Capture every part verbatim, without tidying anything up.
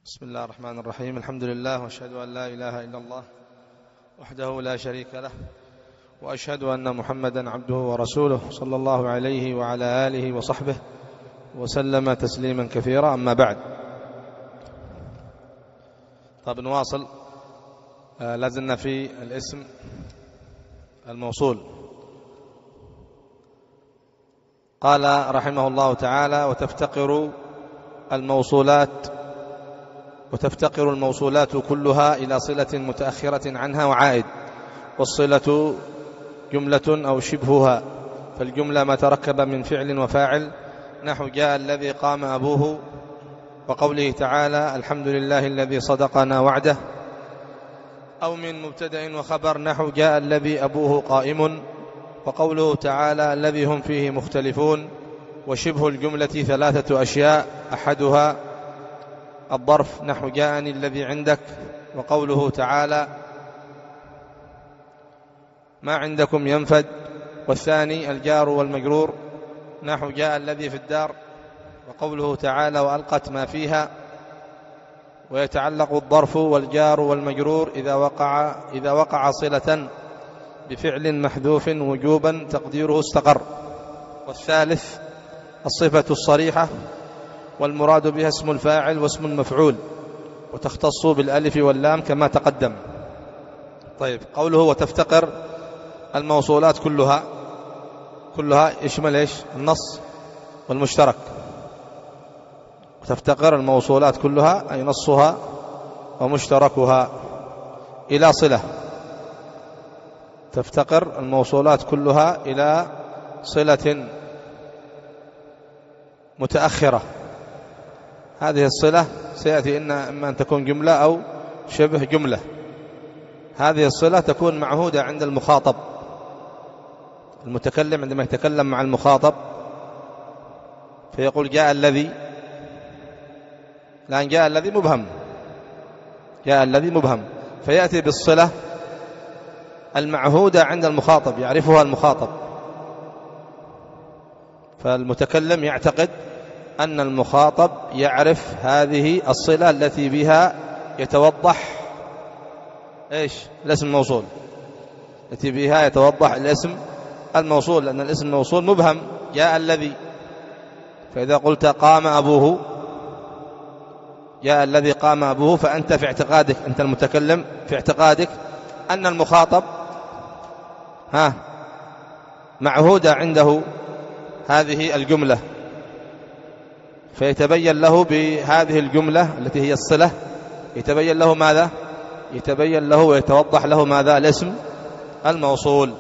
بسم الله الرحمن الرحيم. الحمد لله، وأشهد أن لا إله إلا الله وحده لا شريك له، وأشهد أن محمدا عبده ورسوله صلى الله عليه وعلى آله وصحبه وسلم تسليما كثيرا. أما بعد، طب نواصل. آه لازلنا في الاسم الموصول. قال رحمه الله تعالى: وتفتقر الموصولات وتفتقر الموصولات كلها إلى صلة متأخرة عنها وعائد، والصلة جملة أو شبهها، فالجملة ما تركب من فعل وفاعل، نحو جاء الذي قام أبوه، وقوله تعالى: الحمد لله الذي صدقنا وعده، أو من مبتدأ وخبر، نحو جاء الذي أبوه قائم، وقوله تعالى: الذي هم فيه مختلفون. وشبه الجملة ثلاثة أشياء: أحدها الظرف، نحو جاءني الذي عندك، وقوله تعالى: ما عندكم ينفد. والثاني الجار والمجرور، نحو جاء الذي في الدار، وقوله تعالى: وألقت ما فيها. ويتعلق الظرف والجار والمجرور إذا وقع إذا وقع صلة بفعل محذوف وجوبا تقديره استقر. والثالث الصفة الصريحة، والمراد بها اسم الفاعل واسم المفعول، وتختص بالألف واللام كما تقدم. طيب، قوله وتفتقر الموصولات كلها، كلها يشمل ايش؟ النص والمشترك. وتفتقر الموصولات كلها أي نصها ومشتركها إلى صلة. تفتقر الموصولات كلها إلى صلة متأخرة. هذه الصلة سيأتي إن إما أن تكون جملة أو شبه جملة. هذه الصلة تكون معهودة عند المخاطب. المتكلم عندما يتكلم مع المخاطب فيقول جاء الذي، لأن جاء الذي مبهم، جاء الذي مبهم، فيأتي بالصلة المعهودة عند المخاطب، يعرفها المخاطب. فالمتكلم يعتقد أن المخاطب يعرف هذه الصلة التي بها يتوضح إيش؟ الاسم الموصول، التي بها يتوضح الاسم الموصول، لأن الاسم الموصول مبهم. جاء الذي، فإذا قلت قام أبوه، جاء الذي قام أبوه، فأنت في اعتقادك، أنت المتكلم في اعتقادك أن المخاطب ها معهودة عنده هذه الجملة، فيتبين له بهذه الجملة التي هي الصلة، يتبين له ماذا؟ يتبين له ويتوضح له ماذا؟ الاسم الموصول.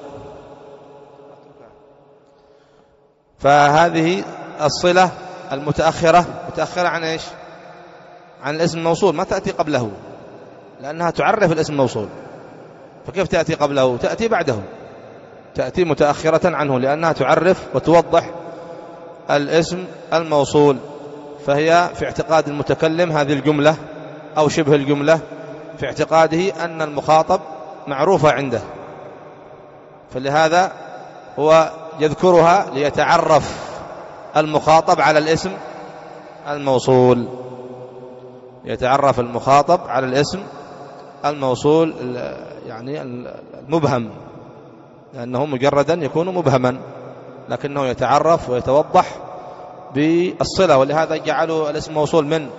فهذه الصلة المتأخرة متأخرة عن إيش؟ عن الاسم الموصول، ما تأتي قبله، لأنها تعرف الاسم الموصول. فكيف تأتي قبله؟ تأتي بعده، تأتي متأخرة عنه، لأنها تعرف وتوضح الاسم الموصول. فهي في اعتقاد المتكلم هذه الجملة أو شبه الجملة في اعتقاده أن المخاطب معروفة عنده، فلهذا هو يذكرها ليتعرف المخاطب على الاسم الموصول، يتعرف المخاطب على الاسم الموصول يعني المبهم، لأنه مجردا يكون مبهما، لكنه يتعرف ويتوضح بالصلة. ولهذا جعلوا الاسم موصول من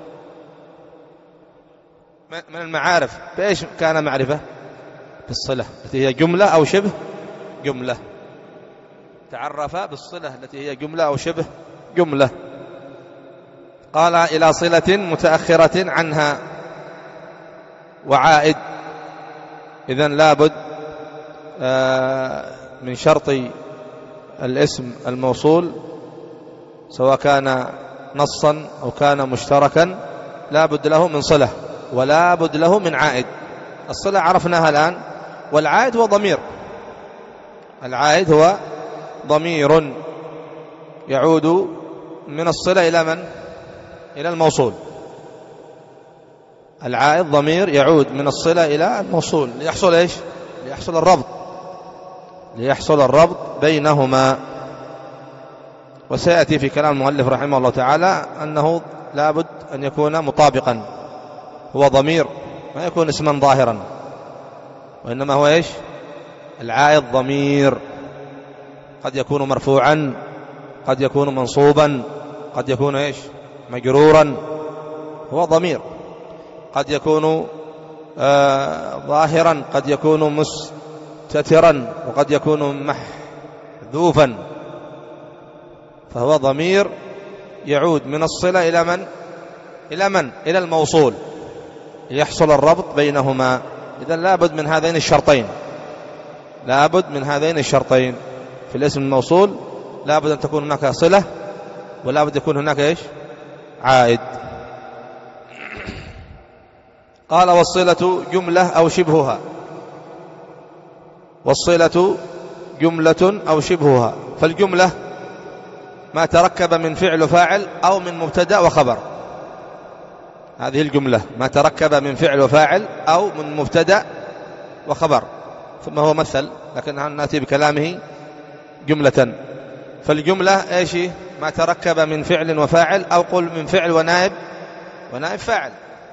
من المعارف. بإيش كان معرفة؟ بالصلة التي هي جملة أو شبه جملة. تعرف بالصلة التي هي جملة أو شبه جملة. قال إلى صلة متأخرة عنها وعائد. إذن لابد من شرط الاسم الموصول، سواء كان نصا أو كان مشتركا، لا بد له من صلة ولا بد له من عائد. الصلة عرفناها الآن، والعائد هو ضمير. العائد هو ضمير يعود من الصلة إلى من؟ إلى الموصول. العائد ضمير يعود من الصلة إلى الموصول، ليحصل إيش؟ ليحصل الربط، ليحصل الربط بينهما. وسيأتي في كلام المؤلف رحمه الله تعالى أنه لابد أن يكون مطابقا هو ضمير، ما يكون اسما ظاهرا، وإنما هو إيش؟ العائد ضمير، قد يكون مرفوعا، قد يكون منصوبا، قد يكون إيش؟ مجرورا، هو ضمير، قد يكون آه ظاهرا، قد يكون مستترا، وقد يكون محذوفا، فهو ضمير يعود من الصلة إلى من؟ إلى من؟ إلى الموصول، يحصل الربط بينهما. إذن لابد من هذين الشرطين، لابد من هذين الشرطين في الاسم الموصول، لابد أن تكون هناك صلة، ولابد يكون هناك إيش؟ عائد. قال والصلة جملة أو شبهها، والصلة جملة أو شبهها، فالجملة ما تركب من فعل وفاعل أو من مبتدأ وخبر، هذه الجملة ما تركب من فعل وفاعل أو من مبتدأ وخبر، ثم هو مثل، لكن نأتي بكلامه جملة. فالجملة إيش؟ ما تركب من فعل وفاعل، أو قل من فعل ونائب ونائب فاعل،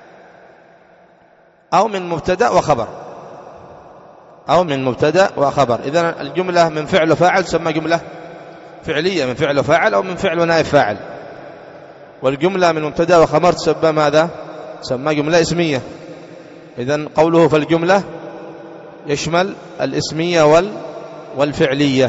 أو من مبتدأ وخبر، أو من مبتدأ وخبر. إذن الجملة من فعل وفاعل تسمى جملة فعلية، من فعل وفاعل أو من فعل ونائب فاعل. والجملة من مبتدأ وخبر تسمى ماذا؟ تسمى جملة اسمية. إذن قوله فالجملة يشمل الاسمية وال والفعلية.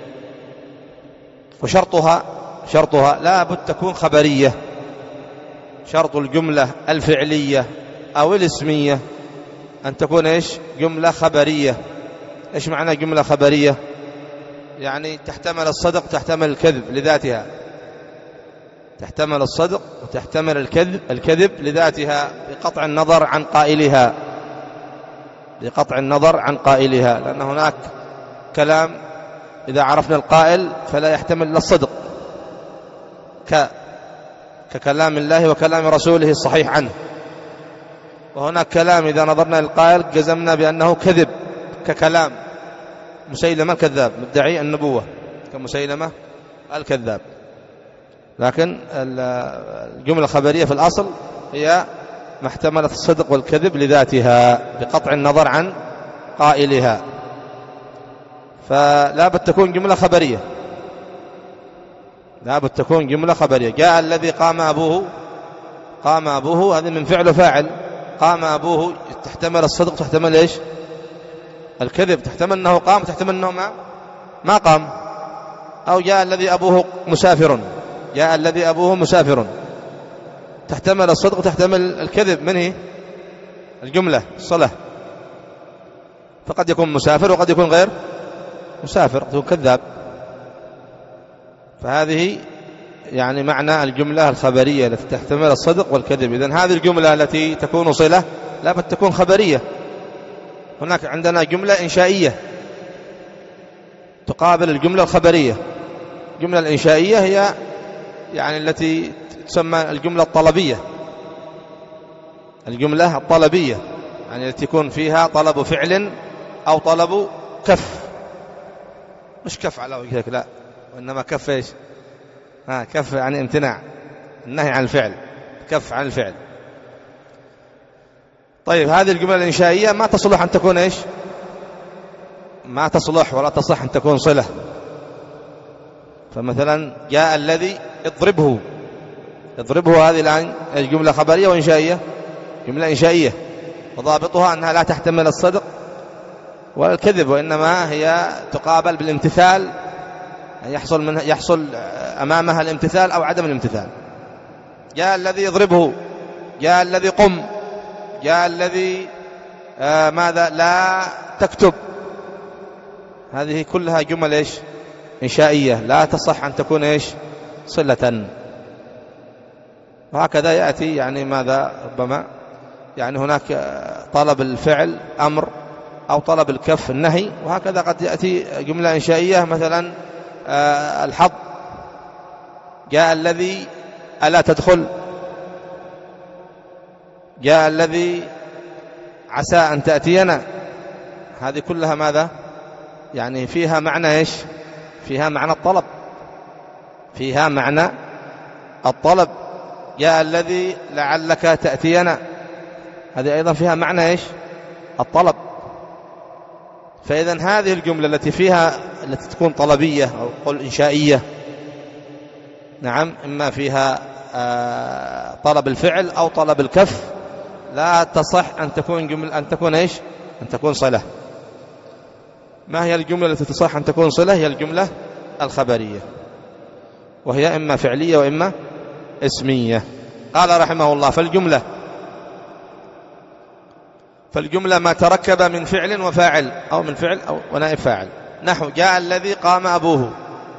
وشرطها شرطها لا بد تكون خبرية. شرط الجملة الفعلية أو الاسمية أن تكون إيش؟ جملة خبرية. إيش معنى جملة خبرية؟ يعني تحتمل الصدق تحتمل الكذب لذاتها، تحتمل الصدق وتحتمل الكذب الكذب لذاتها، بقطع النظر عن قائلها، بقطع النظر عن قائلها، لأن هناك كلام إذا عرفنا القائل فلا يحتمل إلا الصدق، ك ككلام الله وكلام رسوله الصحيح عنه. وهناك كلام إذا نظرنا للقائل جزمنا بأنه كذب، ككلام مسيلمة الكذاب مدعي النبوة، كمسيلمة الكذاب. لكن الجملة الخبرية في الأصل هي ما احتملت الصدق والكذب لذاتها بقطع النظر عن قائلها، فلا بد تكون جملة خبرية، لا بد تكون جملة خبرية. جاء الذي قام أبوه، قام أبوه هذا من فعل وفاعل، قام أبوه تحتمل الصدق تحتمل إيش؟ الكذب، تحتمل أنه قام تحتمل أنه ما, ما قام. أو جاء الذي أبوه مسافر، جاء الذي أبوه مسافر، تحتمل الصدق تحتمل الكذب، من هي الجملة الصلة، فقد يكون مسافر وقد يكون غير مسافر، يكون كذاب. فهذه يعني معنى الجملة الخبرية التي تحتمل الصدق والكذب. إذن هذه الجملة التي تكون صلة لا بد تكون خبرية. هناك عندنا جملة إنشائية تقابل الجملة الخبرية. الجملة الإنشائية هي يعني التي تسمى الجملة الطلبية، الجملة الطلبية يعني التي يكون فيها طلب فعل أو طلب كف، مش كف على وجهك لا، وإنما كف إيش؟ ها كف يعني امتناع، النهي عن الفعل، كف عن الفعل. طيب هذه الجملة الإنشائية ما تصلح أن تكون إيش؟ ما تصلح ولا تصح أن تكون صلة. فمثلا جاء الذي اضربه، اضربه هذه الآن الجملة خبرية وإنشائية، جملة إنشائية، وضابطها أنها لا تحتمل الصدق ولا الكذب، وإنما هي تقابل بالامتثال، يحصل منها يحصل أمامها الامتثال أو عدم الامتثال. جاء الذي يضربه، جاء الذي قم، جاء الذي آه ماذا لا تكتب، هذه كلها جمل إيش؟ إنشائية، لا تصح أن تكون إيش؟ صلة. وهكذا يأتي يعني ماذا ربما يعني هناك طلب الفعل أمر أو طلب الكف النهي، وهكذا قد يأتي جملة إنشائية مثلا آه الحظ، جاء الذي ألا تدخل، جاء الذي عسى أن تأتينا، هذه كلها ماذا يعني فيها معنى إيش؟ فيها معنى الطلب، فيها معنى الطلب. جاء الذي لعلك تأتينا، هذه أيضا فيها معنى إيش؟ الطلب. فإذا هذه الجملة التي فيها التي تكون طلبية أو قل إنشائية، نعم، إما فيها طلب الفعل أو طلب الكف، لا تصح أن تكون جملة أن تكون إيش؟ أن تكون صلة. ما هي الجملة التي تصح أن تكون صلة؟ هي الجملة الخبرية، وهي إما فعلية وإما اسمية. قال رحمه الله: فالجملة فالجملة ما تركب من فعل وفاعل أو من فعل أو ونائب فاعل. نحو: جاء الذي قام أبوه.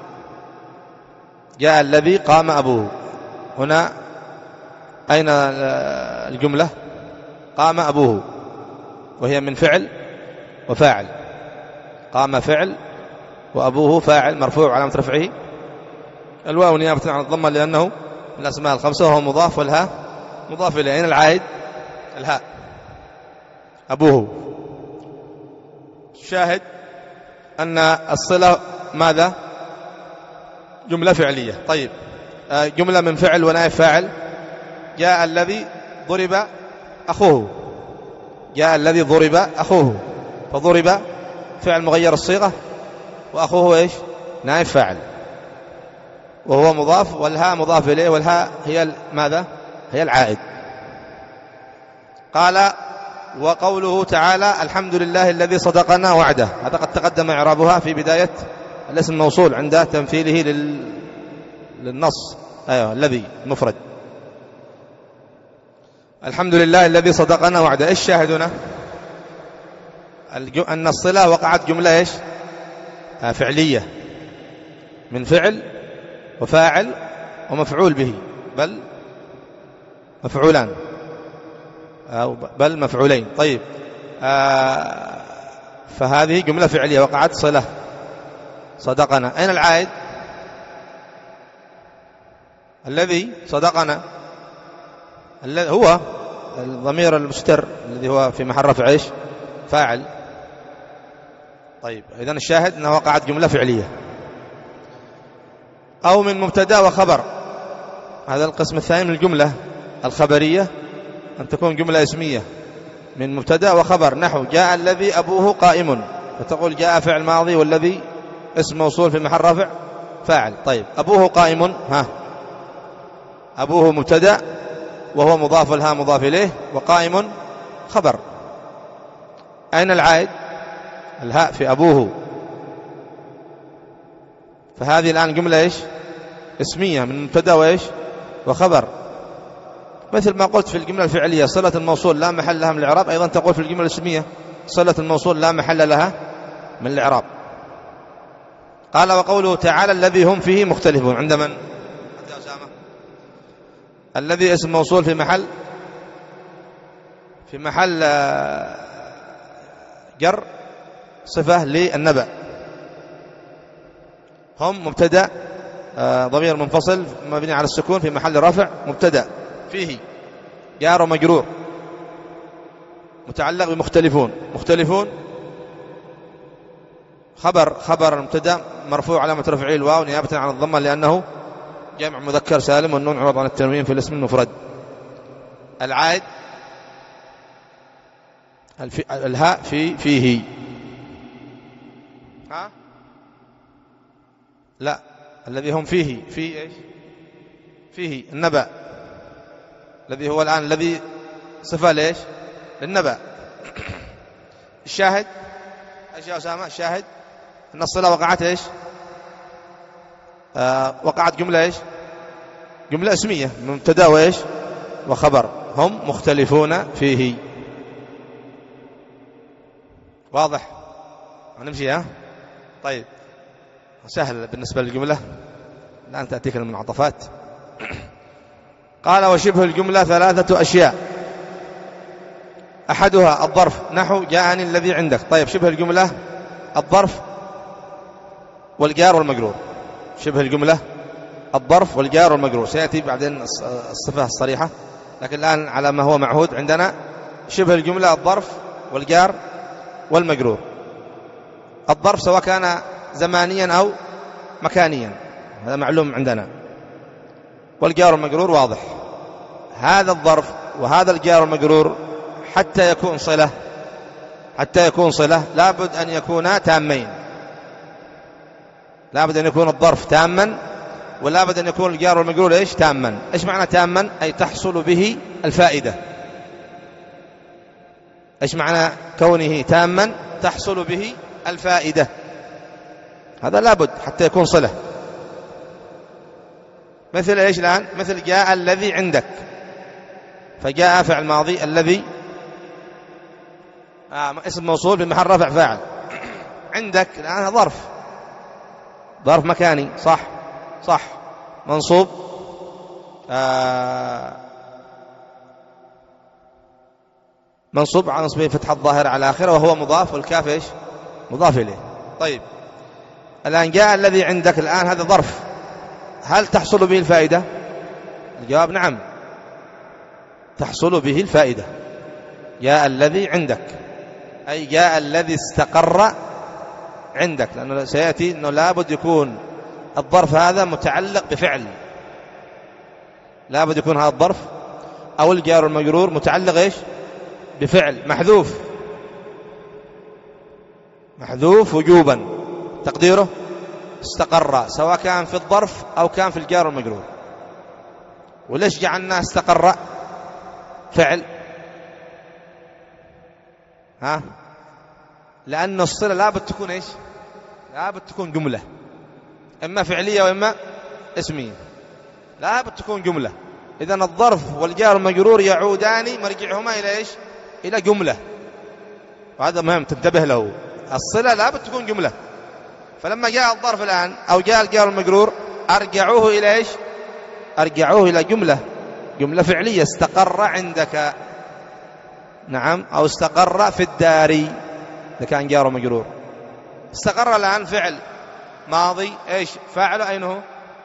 جاء الذي قام أبوه، هنا أين الجملة؟ قام أبوه، وهي من فعل وفاعل. قام فعل وأبوه فاعل مرفوع علامة رفعه الواو نيابة عن الضمة لأنه من الأسماء الخمسة، وهو مضاف، والهاء مضاف إليه. أين العائد؟ الهاء. أبوه. الشاهد أن الصلة ماذا؟ جملة فعلية. طيب، جملة من فعل ونائب فاعل. جاء الذي ضرب أخوه. جاء الذي ضرب أخوه، فضرب فعل مغير الصيغة، وأخوه إيش؟ نائب فاعل، وهو مضاف، والهاء مضاف إليه، والهاء هي ماذا؟ هي العائد. قال: وقوله تعالى: الحمد لله الذي صدقنا وعده. هذا قد تقدم إعرابها في بداية الاسم الموصول عند تمثيله لل... للنص. أيوة، الذي مفرد. الحمد لله الذي صدقنا وعده. إيش شاهدنا؟ أن الصلة وقعت جملة إيش؟ فعلية، من فعل وفاعل ومفعول به، بل مفعولان أو بل مفعولين. طيب، آه فهذه جملة فعلية وقعت صلة صدقنا. أين العائد؟ الذي صدقنا، الذي هو الضمير المستتر الذي هو في محل رفع إيش؟ فاعل. طيب، إذن الشاهد أنها وقعت جملة فعلية. أو من مبتدأ وخبر. هذا القسم الثاني من الجملة الخبرية، أن تكون جملة اسمية من مبتدأ وخبر. نحو: جاء الذي أبوه قائم، فتقول جاء فعل ماضي والذي اسم موصول في محل رفع فاعل. طيب، أبوه قائم، ها، أبوه مبتدأ وهو مضاف، الها مضاف إليه، وقائم خبر. أين العائد؟ الهاء في أبوه. فهذه الآن جملة إيش؟ اسمية من مبتدأ وإيش؟ وخبر. مثل ما قلت في الجملة الفعلية صلة الموصول لا محل لها من الإعراب، أيضا تقول في الجملة الاسمية صلة الموصول لا محل لها من الإعراب. قال: وقوله تعالى: الذي هم فيه مختلفون. عند من؟ الذي اسم موصول في محل في محل جر صفة للنبأ. هم مبتدأ ضمير منفصل مبني على السكون في محل رفع مبتدأ، فيه جار ومجرور متعلق بمختلفون. مختلفون خبر خبر المبتدأ مرفوع علامة رفعه الواو نيابة عن الضمة لأنه جمع مذكر سالم، والنون عوض عن التنوين في الاسم المفرد. العائد الهاء في فيه. ها؟ لا، الذي هم فيه في ايش؟ فيه النبأ، الذي هو الآن الذي صفة ليش؟ للنبأ. الشاهد ايش يا أسامة؟ الشاهد أن الصلة وقعت ايش؟ آه وقعت جملة ايش؟ جملة اسمية مبتدأ وايش؟ وخبر. هم مختلفون فيه. واضح؟ هنمشي ها؟ طيب، سهل بالنسبة للجملة. الآن تأتيك المنعطفات. قال: وشبه الجملة ثلاثة أشياء، أحدها الظرف. نحو: جاءني الذي عندك. طيب، شبه الجملة الظرف والجار والمجرور. شبه الجملة الظرف والجار والمجرور، سيأتي بعدين الصفة الصريحة، لكن الآن على ما هو معهود عندنا شبه الجملة الظرف والجار والمجرور. الظرف سواء كان زمانيا أو مكانيا، هذا معلوم عندنا. والجار والمجرور واضح. هذا الظرف وهذا الجار والمجرور حتى يكون صلة حتى يكون صلة لابد أن يكونا تامين، لابد أن يكون الظرف تاما، ولابد أن يكون الجار والمجرور إيش تاما. إيش معنى تاما؟ أي تحصل به الفائدة. إيش معنى كونه تاما؟ تحصل به الفائدة، هذا لابد حتى يكون صلة. مثل إيش الآن؟ مثل جاء الذي عندك، فجاء فعل ماضي، الذي آه اسم موصول في محل رفع فاعل. عندك الآن ظرف، ظرف مكاني، صح صح، منصوب آه منصوب على نصبه فتح الظاهر على آخره، وهو مضاف، والكاف إيش مضاف إليه. طيب الآن جاء الذي عندك، الآن هذا ظرف، هل تحصل به الفائدة؟ الجواب نعم، تحصل به الفائدة. جاء الذي عندك أي جاء الذي استقر عندك، لأنه سيأتي أنه لابد يكون الظرف هذا متعلق بفعل، لابد يكون هذا الظرف أو الجار المجرور متعلق إيش بفعل محذوف، محذوف وجوبا، تقديره استقر، سواء كان في الظرف أو كان في الجار المجرور. وليش جعلناه استقر فعل؟ ها لأن الصلة لابد تكون إيش لابد تكون جملة، إما فعلية وإما اسمية، لابد تكون جملة. إذن الظرف والجار المجرور يعودان مرجعهما إلى إيش إلى جملة، وهذا مهم تنتبه له. الصلة لابد تكون جملة، فلما جاء الظرف الآن أو جاء الجار المجرور أرجعوه إلى إيش أرجعوه إلى جملة، جملة فعلية، استقر عندك، نعم، أو استقر في الدار إذا كان جار مجرور. استقر الآن فعل ماضي، إيش فاعله أين هو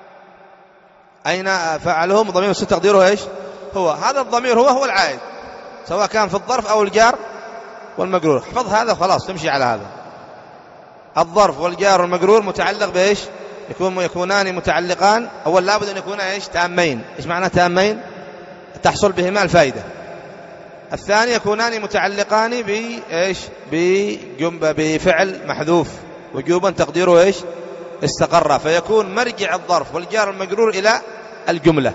أين فعله ضمير مستتر تقديره إيش هو، هذا الضمير هو هو العائد، سواء كان في الظرف أو الجار والمجرور. احفظ هذا خلاص، تمشي على هذا. الظرف والجار والمجرور متعلق بإيش يكون يكونان متعلقان، أول لابد أن يكونا إيش تامين. إيش معنى تامين؟ تحصل بهما الفائدة. الثاني يكونان متعلقان بإيش بفعل محذوف وجوبا تقديره إيش استقر، فيكون مرجع الظرف والجار المجرور إلى الجملة.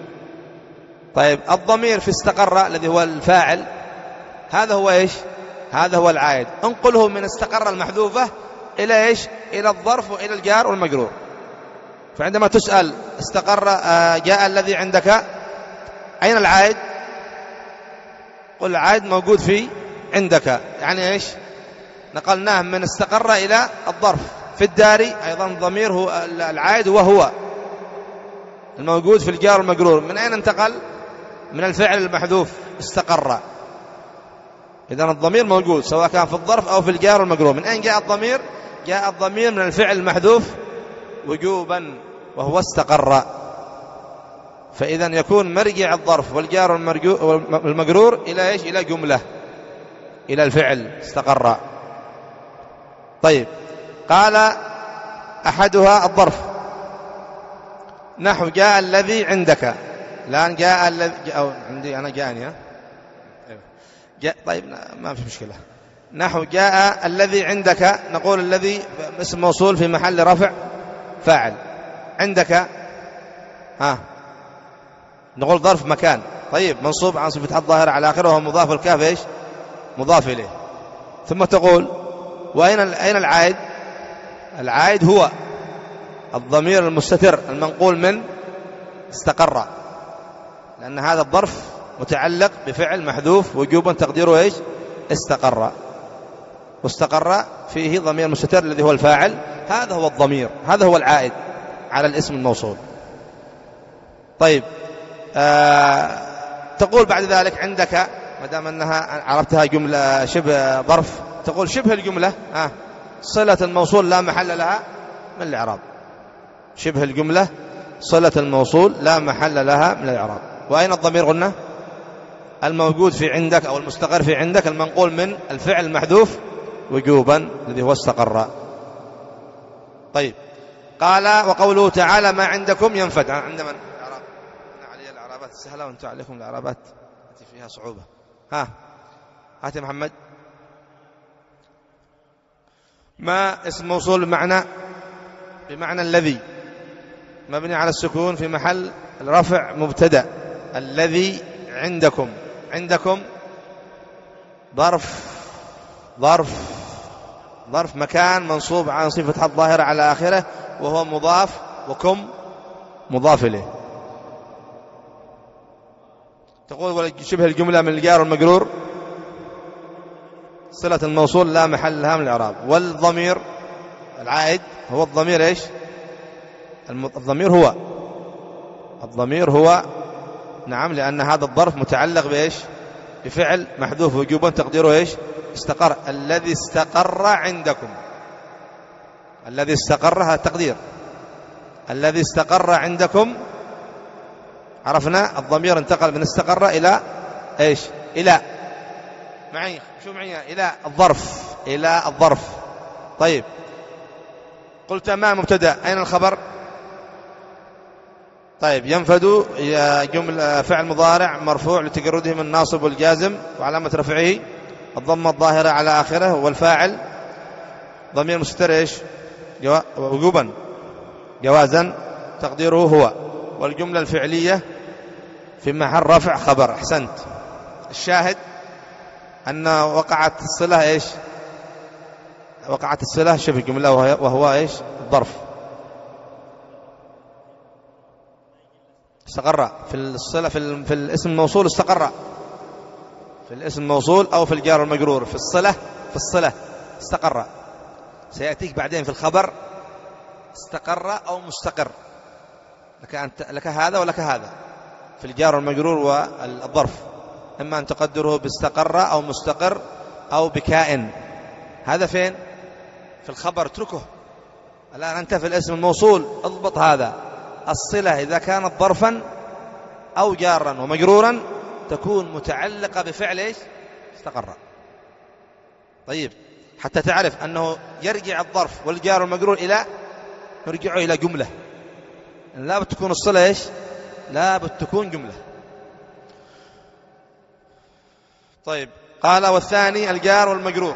طيب الضمير في استقر الذي هو الفاعل، هذا هو إيش هذا هو العائد، انقله من استقر المحذوفة إلى إيش إلى الظرف وإلى الجار والمجرور. فعندما تسأل استقر جاء الذي عندك، أين العائد؟ قل العائد موجود في عندك، يعني إيش نقلناه من استقر إلى الظرف. في الدار أيضا ضمير هو العائد وهو الموجود في الجار والمجرور. من أين انتقل؟ من الفعل المحذوف استقر. إذن الضمير موجود سواء كان في الظرف أو في الجار والمجرور. من أين جاء الضمير؟ جاء الضمير من الفعل المحذوف وجوبا وهو استقر. فإذن يكون مرجع الظرف والجار والمجرور إلى إيش إلى جملة، إلى الفعل استقر. طيب قال أحدها الظرف، نحو جاء الذي عندك. الآن جاء الذي أو عندي أنا جاءني ها جاء. طيب ما في مشكلة. نحو جاء الذي عندك، نقول الذي اسم موصول في محل رفع فاعل، عندك ها نقول ظرف مكان. طيب منصوب عن صفة الظاهر على آخره وهو مضاف، الكاف إيش مضاف إليه. ثم تقول وأين أين العائد؟ العائد هو الضمير المستتر المنقول من استقر، لأن هذا الظرف متعلق بفعل محذوف وجوبا تقديره إيش استقر، واستقر فيه ضمير مستتر الذي هو الفاعل، هذا هو الضمير، هذا هو العائد على الاسم الموصول. طيب آه تقول بعد ذلك عندك، ما دام أنها عرفتها جملة شبه ظرف، تقول شبه الجملة آه صلة الموصول لا محل لها من الإعراب. شبه الجملة صلة الموصول لا محل لها من الإعراب. وأين الضمير؟ قلنا الموجود في عندك أو المستقر في عندك، المنقول من الفعل المحذوف وجوبا الذي هو استقر. طيب قال وقوله تعالى ما عندكم ينفد. عند من؟ الإعراب. علي الإعرابات السهلة وانتم عليكم الإعرابات التي فيها صعوبة. ها هات يا محمد. ما اسم موصول بمعنى بمعنى الذي، مبني على السكون في محل رفع مبتدأ. الذي عندكم، عندكم ظرف ظرف ظرف مكان منصوب على صفة الظاهرة على آخره وهو مضاف، وكم مضاف إليه. تقول شبه الجملة من الجار والمجرور صلة الموصول لا محل لها من الإعراب. والضمير العائد هو الضمير إيش؟ الضمير هو الضمير هو نعم، لأن هذا الظرف متعلق بإيش؟ بفعل محذوف وجوبا تقديره إيش؟ استقر. الذي استقر عندكم، الذي استقر هذا التقدير، الذي استقر عندكم. عرفنا الضمير انتقل من استقر إلى إيش؟ إلى معي شو معي إلى الظرف، إلى الظرف. طيب قلت ما مبتدأ، أين الخبر؟ طيب ينفد جملة فعل مضارع مرفوع لتجرده من الناصب والجازم وعلامة رفعه الضمة الظاهرة على آخره، والفاعل ضمير مستتر إيش؟ جو... وجوبا جوازا تقديره هو. والجملة الفعلية في محل رفع خبر. أحسنت. الشاهد أن وقعت الصلة إيش؟ وقعت الصلة شبه الجملة وهو إيش؟ الظرف. استقر في الصلة في, في الاسم الموصول، استقر في الاسم الموصول أو في الجار والمجرور. في الصلة في الصلة استقر. سيأتيك بعدين في الخبر استقر أو مستقر، لك, أنت لك هذا ولك هذا في الجار والمجرور والظرف، إما أن تقدره باستقر أو مستقر أو بكائن. هذا فين؟ في الخبر. اتركه الآن أنت في الاسم الموصول. اضبط هذا. الصلة إذا كانت ظرفا أو جارا ومجرورا تكون متعلقة بفعل إيش؟ استقر. طيب حتى تعرف أنه يرجع الظرف والجار والمجرور إلى نرجعه إلى جملة. لا بتكون الصلة إيش؟ لا بتكون جملة. طيب قال والثاني الجار والمجرور.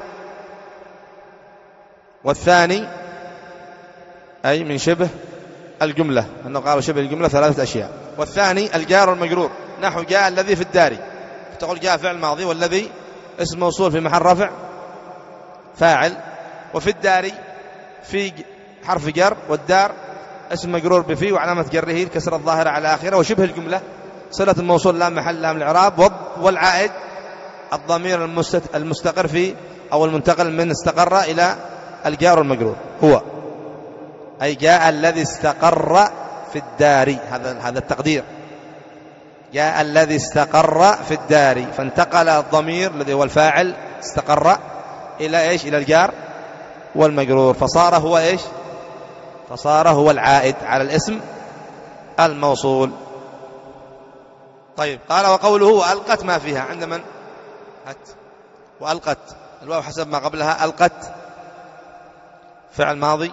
والثاني أي من شبه الجملة، أنه قال شبه الجملة ثلاثة أشياء. والثاني الجار والمجرور نحو جاء الذي في الدار، فتقول جاء فعل ماضي والذي اسم موصول في محل رفع فاعل، وفي الدار في حرف جر، والدار اسم مجرور بفي وعلامة جره الكسر الظاهرة على آخره. وشبه الجملة صلة الموصول لا محل لها من الإعراب. والعائد الضمير المستقر في أو المنتقل من استقر إلى الجار والمجرور هو، أي جاء الذي استقر في الدار. هذا هذا التقدير. جاء الذي استقر في الدار، فانتقل الضمير الذي هو الفاعل استقر إلى إيش؟ إلى الجار والمجرور، فصار هو إيش؟ فصار هو العائد على الاسم الموصول. طيب قال وقوله وألقت ما فيها عند من؟ هات. وألقت الواو حسب ما قبلها. ألقت فعل ماضي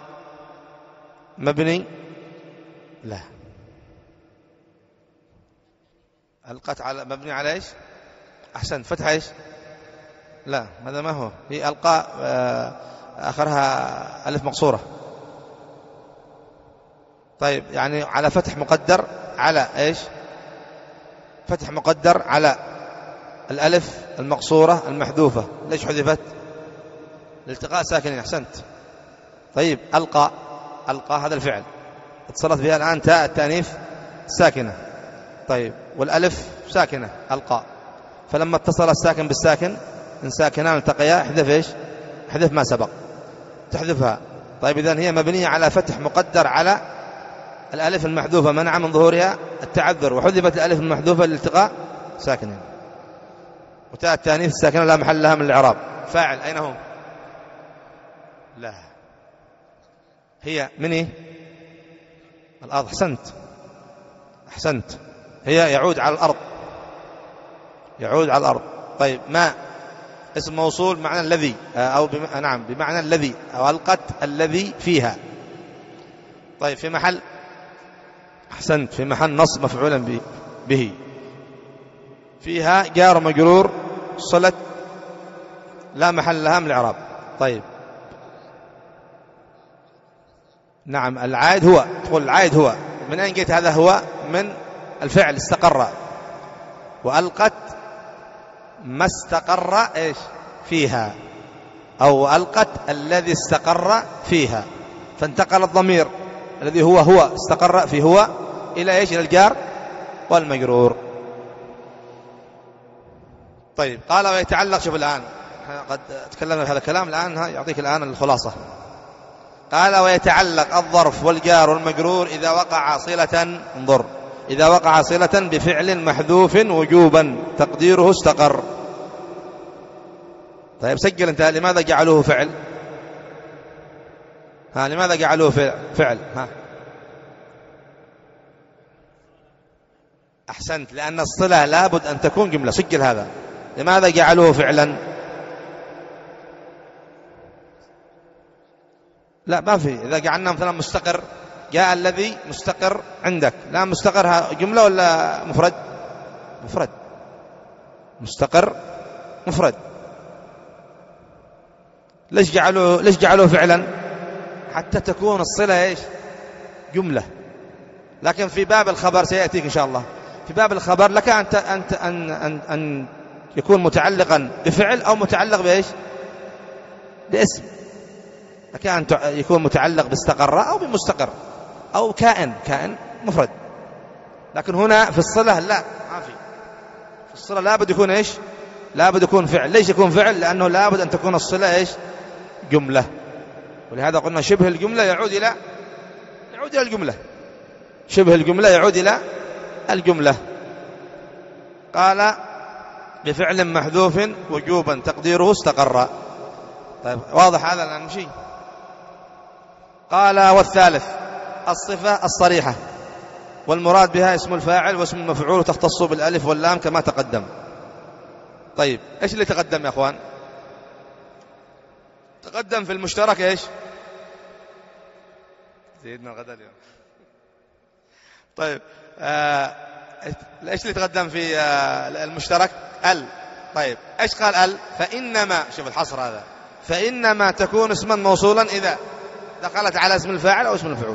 مبني لا ألقت على مبني على إيش؟ أحسن فتح إيش؟ لا هذا ما هو. هي ألقى آخرها ألف مقصورة. طيب يعني على فتح مقدر على إيش؟ فتح مقدر على الألف المقصورة المحذوفة. ليش حذفت؟ الالتقاء ساكنين. أحسنت. طيب ألقى ألقى هذا الفعل اتصلت بها الآن تاء التأنيث ساكنة. طيب والألف ساكنة ألقى، فلما اتصل الساكن بالساكن إن ساكنان التقيا احذف إيش؟ احذف ما سبق، تحذفها. طيب إذن هي مبنية على فتح مقدر على الألف المحذوفة منع من ظهورها التعذر، وحذفت الألف المحذوفة للالتقاء ساكنين. وتاء التأنيث الساكنة لا محل لها من الإعراب. فاعل أين هو؟ لا هي من إيه؟ الأرض. أحسنت أحسنت. هي يعود على الأرض، يعود على الأرض. طيب ما اسم موصول معنى الذي أو بم... نعم بمعنى الذي، أو ألقت الذي فيها. طيب في محل أحسنت في محل نصب مفعولا به. فيها جار مجرور صلة لا محل لها من الإعراب. طيب نعم العائد هو، تقول العائد هو، من أين جئت هذا هو؟ من الفعل استقر، وألقت ما استقر إيش فيها، أو ألقت الذي استقر فيها، فانتقل الضمير الذي هو هو استقر في هو إلى إيش؟ إلى الجار والمجرور. طيب قال ويتعلق، شوف الآن قد تكلمنا في هذا الكلام، الآن يعطيك الآن الخلاصة. قال ويتعلق الظرف والجار والمجرور إذا وقع صلة، انظر، إذا وقع صلة بفعل محذوف وجوبا تقديره استقر. طيب سجل انت، لماذا جعلوه فعل؟ ها لماذا جعلوه فعل؟ ها أحسنت، لأن الصلة لابد أن تكون جملة. سجل هذا، لماذا جعلوه فعلا؟ لا ما في، إذا جعلنا مثلا مستقر، جاء الذي مستقر عندك، لا مستقر جملة ولا مفرد؟ مفرد، مستقر مفرد. ليش جعلوه ليش جعلوه فعلا؟ حتى تكون الصلة ايش؟ جملة. لكن في باب الخبر سيأتيك إن شاء الله، في باب الخبر لك أن أن أن أن يكون متعلقا بفعل أو متعلق بإيش؟ باسم. لك أن يكون متعلق باستقر أو بمستقر أو كائن كائن مفرد. لكن هنا في الصلة لا، ما في. في الصلة لابد يكون إيش؟ لابد يكون فعل. ليش يكون فعل؟ لأنه لابد أن تكون الصلة إيش؟ جملة. ولهذا قلنا شبه الجملة يعود إلى يعود إلى الجملة، شبه الجملة يعود إلى الجملة. قال بفعل محذوف وجوبا تقديره استقر. طيب واضح هذا الآن شيء. قال والثالث الصفة الصريحة، والمراد بها اسم الفاعل واسم المفعول، تختص بالألف واللام كما تقدم. طيب إيش اللي تقدم يا أخوان؟ تقدم في المشترك إيش؟ زيدنا الغدا اليوم. طيب آه إيش اللي تقدم في آه المشترك؟ ال. طيب إيش قال ال؟ فإنما، شوف الحصر هذا، فإنما تكون اسما موصولا إذا دخلت على اسم الفاعل أو اسم المفعول.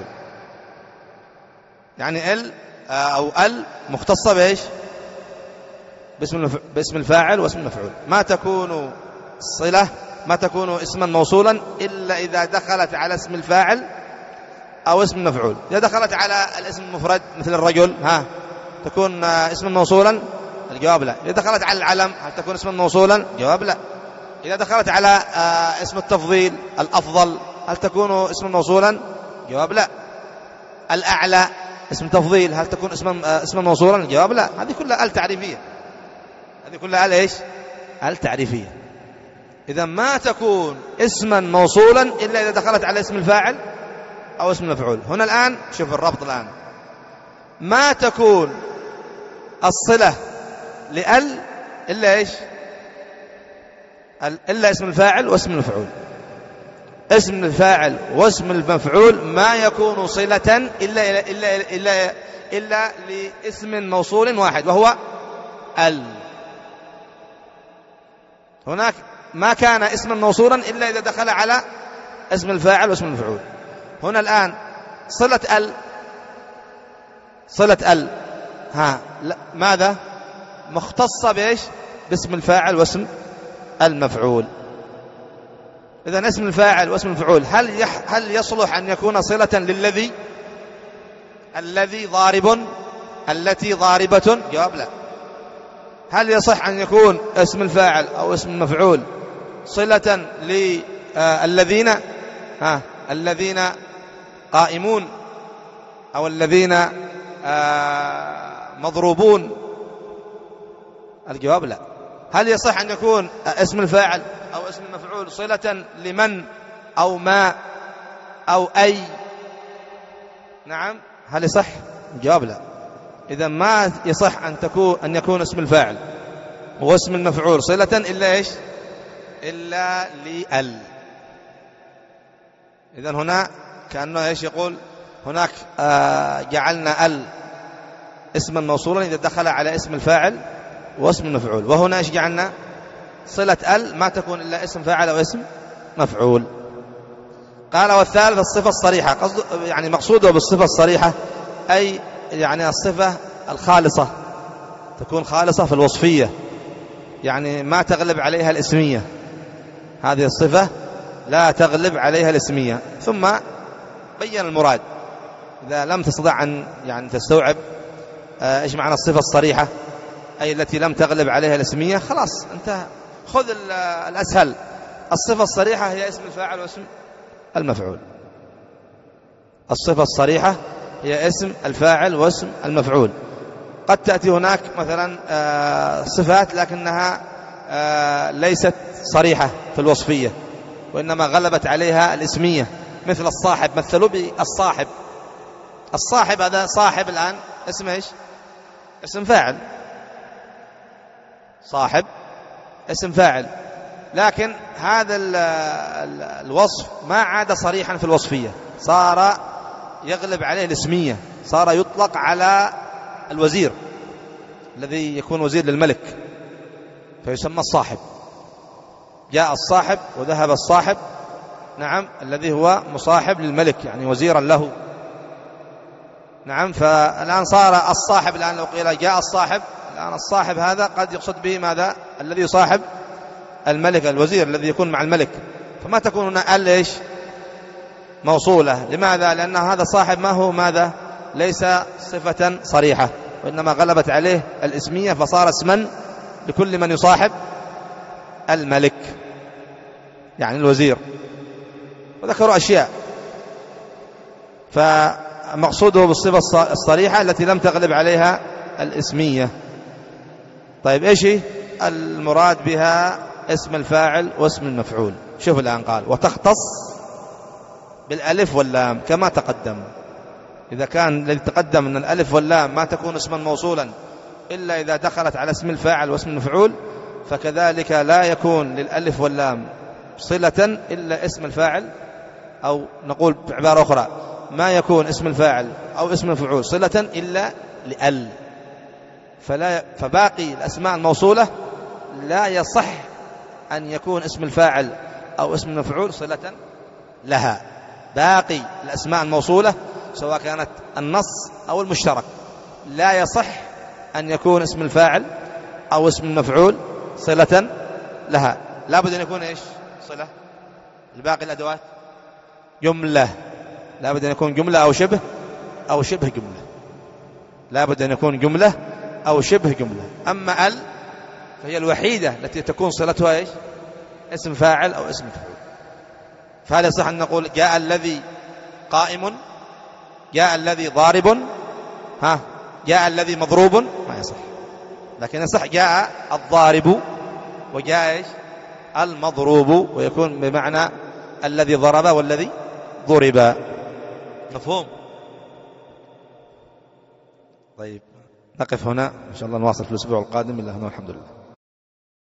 يعني ال أو ال مختصة بإيش؟ باسم باسم الفاعل واسم المفعول. ما تكون صلة، ما تكون اسما موصولا إلا إذا دخلت على اسم الفاعل أو اسم المفعول. إذا دخلت على الاسم المفرد مثل الرجل، ها تكون اسما موصولا؟ الجواب لا. إذا دخلت على العلم هل تكون اسما موصولا؟ الجواب لا. إذا دخلت على اسم التفضيل الأفضل هل تكون اسما موصولا؟ الجواب لا. الأعلى اسم تفضيل هل تكون اسما اسما موصولا؟ الجواب لا. هذه كلها آل تعريفية، هذه كلها آل إيش؟ آل تعريفية. إذا ما تكون اسما موصولا إلا إذا دخلت على اسم الفاعل أو اسم المفعول. هنا الآن شوف الربط الآن، ما تكون الصلة لأل إلا إيش؟ إلا اسم الفاعل واسم المفعول. اسم الفاعل واسم المفعول ما يكون صلة إلا إلا إلا إلا, إلا لاسم موصول واحد وهو ال. هناك ما كان اسما موصولا إلا إذا دخل على اسم الفاعل واسم المفعول. هنا الآن صلة ال، صلة ال ها لا ماذا؟ مختصة بإيش؟ باسم الفاعل واسم المفعول. إذن اسم الفاعل واسم المفعول هل يح هل يصلح أن يكون صلة للذي؟ الذي ضارب، التي ضاربة؟ جواب لا. هل يصح أن يكون اسم الفاعل أو اسم المفعول صلة للذين؟ ها الذين قائمون أو الذين مضروبون؟ الجواب لا. هل يصح أن يكون اسم الفاعل أو اسم المفعول صلة لمن أو ما أو أي؟ نعم هل يصح؟ الجواب لا. إذا ما يصح أن تكون أن يكون اسم الفاعل واسم المفعول صلة إلا إيش؟ إلا لأل. إذن هنا كأنه إيش يقول؟ هناك آه جعلنا ال اسما موصولا إذا دخل على اسم الفاعل واسم المفعول، وهنا إيش جعلنا؟ صلة ال ما تكون إلا اسم فاعل أو اسم مفعول. قال والثالث الصفة الصريحة، قصد يعني مقصوده بالصفة الصريحة أي يعني الصفة الخالصة، تكون خالصة في الوصفية، يعني ما تغلب عليها الاسمية، هذه الصفة لا تغلب عليها الاسمية. ثم بين المراد إذا لم تستطع أن يعني تستوعب آه إيش معنى الصفة الصريحة أي التي لم تغلب عليها الاسمية، خلاص انتهى، خذ الأسهل. الصفة الصريحة هي اسم الفاعل واسم المفعول. الصفة الصريحة هي اسم الفاعل واسم المفعول. قد تأتي هناك مثلا آه صفات لكنها آه ليست صريحة في الوصفية وإنما غلبت عليها الاسمية، مثل الصاحب، مثلوا بالصاحب. الصاحب هذا صاحب الآن اسم ايش؟ اسم فاعل، صاحب اسم فاعل، لكن هذا ال ال الوصف ما عاد صريحا في الوصفية، صار يغلب عليه الاسمية، صار يطلق على الوزير الذي يكون وزير للملك فيسمى الصاحب. جاء الصاحب وذهب الصاحب، نعم، الذي هو مصاحب للملك يعني وزيرا له، نعم. فالآن صار الصاحب، الآن لو قيل جاء الصاحب، الآن الصاحب هذا قد يقصد به ماذا؟ الذي يصاحب الملك، الوزير الذي يكون مع الملك، فما تكون هنا ال ايش؟ موصولة. لماذا؟ لأن هذا صاحب ما هو ماذا؟ ليس صفة صريحة، وإنما غلبت عليه الاسمية فصار اسما لكل من يصاحب الملك يعني الوزير. وذكروا أشياء، فمقصوده بالصفة الصريحة التي لم تغلب عليها الاسمية. طيب ايش المراد بها؟ اسم الفاعل واسم المفعول. شوف الآن قال وتختص بالالف واللام كما تقدم. إذا كان الذي تقدم من الالف واللام ما تكون اسما موصولا إلا إذا دخلت على اسم الفاعل واسم المفعول، فكذلك لا يكون للالف واللام صلة إلا اسم الفاعل، أو نقول بعبارة أخرى ما يكون اسم الفاعل أو اسم المفعول صلة إلا لأل. فلا فباقي الأسماء الموصولة لا يصح أن يكون اسم الفاعل أو اسم المفعول صلة لها. باقي الأسماء الموصولة سواء كانت النص أو المشترك لا يصح أن يكون اسم الفاعل أو اسم المفعول صلة لها، لا بد أن يكون إيش؟ صلة. الباقي الأدوات جملة، لا بد أن يكون جملة أو شبه أو شبه جملة، لا بد أن يكون جملة أو شبه جملة. أما ال فهي الوحيدة التي تكون صلتها إيش؟ اسم فاعل أو اسم مفعول. فهل يصح أن نقول جاء الذي قائم، جاء الذي ضارب، ها جاء الذي مضروب؟ ما يصح. لكن يصح جاء الضارب وجاء إيش؟ المضروب، ويكون بمعنى الذي ضرب والذي ضرب. مفهوم؟ طيب نقف هنا إن شاء الله، نواصل في الأسبوع القادم. الله والحمد لله.